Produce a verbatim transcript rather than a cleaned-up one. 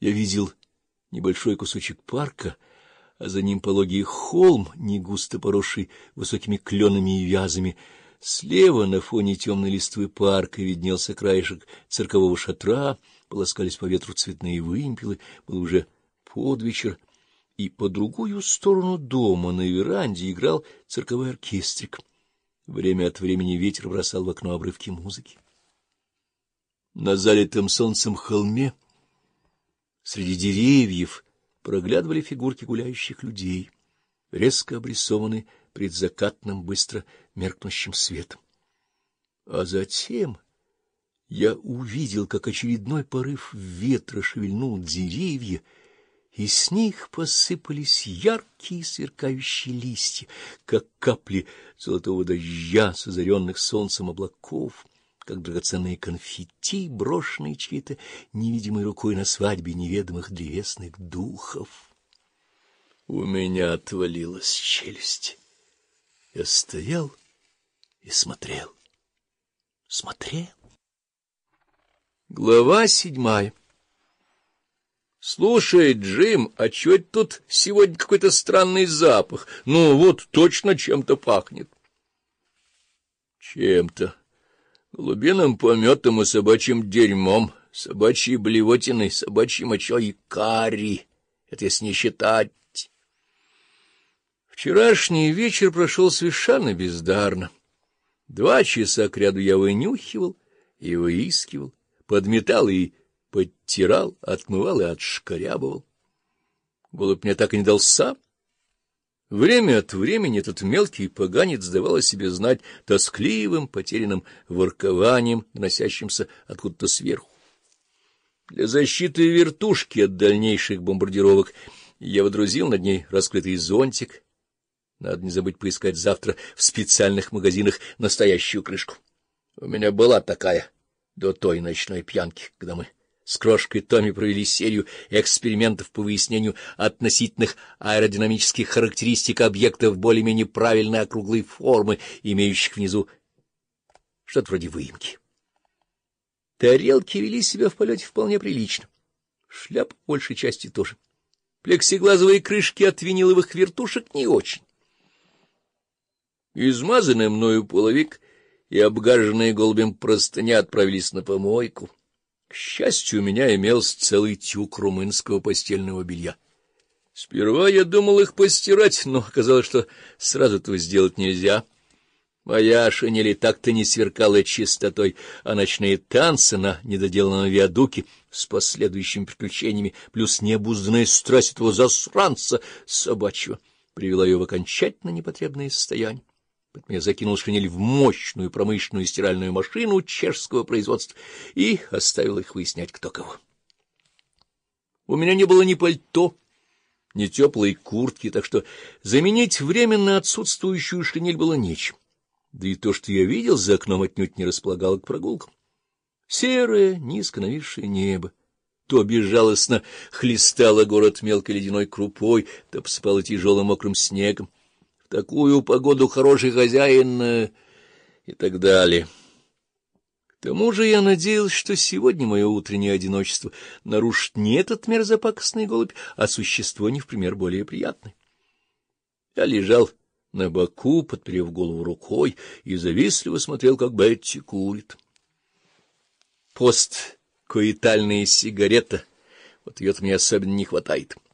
Я видел небольшой кусочек парка, а за ним пологий холм, не густо поросший высокими кленами и вязами. Слева на фоне темной листвы парка виднелся краешек циркового шатра, полоскались по ветру цветные вымпелы, был уже подвечер, и по другую сторону дома на веранде играл цирковой оркестрик. Время от времени ветер бросал в окно обрывки музыки. На залитом солнцем холме среди деревьев проглядывали фигурки гуляющих людей, резко обрисованные предзакатным быстро меркнущим светом. А затем я увидел, как очередной порыв ветра шевельнул деревья, и с них посыпались яркие сверкающие листья, как капли золотого дождя с озаренных солнцем облаков, как драгоценные конфетти, брошенные чьей-то невидимой рукой на свадьбе неведомых древесных духов. У меня отвалилась челюсть. Я стоял и смотрел, смотрел. Глава седьмая. Слушай, Джим, а чё это тут сегодня какой-то странный запах? Ну, вот точно чем-то пахнет. Чем-то. Голубиным пометом и собачьим дерьмом, собачьей блевотиной, собачьей мочой и карри. Это если не считать. Вчерашний вечер прошел совершенно бездарно. Два часа кряду я вынюхивал и выискивал, подметал и подтирал, отмывал и отшкарябывал. Голубь мне так и не дался. Время от времени этот мелкий поганец давал о себе знать тоскливым, потерянным воркованием, доносящимся откуда-то сверху. Для защиты вертушки от дальнейших бомбардировок я водрузил над ней раскрытый зонтик. Надо не забыть поискать завтра в специальных магазинах настоящую крышку. У меня была такая до той ночной пьянки, когда мы с крошкой Томми провели серию экспериментов по выяснению относительных аэродинамических характеристик объектов более-менее правильной округлой формы, имеющих внизу что-то вроде выемки. Тарелки вели себя в полете вполне прилично. Шляп большей части тоже. Плексиглазовые крышки от виниловых вертушек не очень. Измазанный мною половик и обгаженные голубем простыня отправились на помойку. К счастью, у меня имелся целый тюк румынского постельного белья. Сперва я думал их постирать, но оказалось, что сразу этого сделать нельзя. Моя шинель и так-то не сверкала чистотой, а ночные танцы на недоделанном виадуке с последующими приключениями, плюс необузданная страсть этого засранца собачьего, привела ее в окончательно непотребное состояние. Поэтому я закинул шинель в мощную промышленную стиральную машину чешского производства и оставил их выяснять, кто кого. У меня не было ни пальто, ни теплой куртки, так что заменить временно отсутствующую шинель было нечем. Да и то, что я видел за окном, отнюдь не располагало к прогулкам. Серое, низко нависшее небо то безжалостно хлестало город мелкой ледяной крупой, то посыпало тяжелым мокрым снегом. В такую погоду хороший хозяин э, и так далее. К тому же я надеялся, что сегодня мое утреннее одиночество нарушит не этот мерзопакостный голубь, а существо не в пример более приятное. Я лежал на боку, подперев голову рукой, и завистливо смотрел, как Бетти курит. Посткоитальная сигарета, вот ее-то мне особенно не хватает.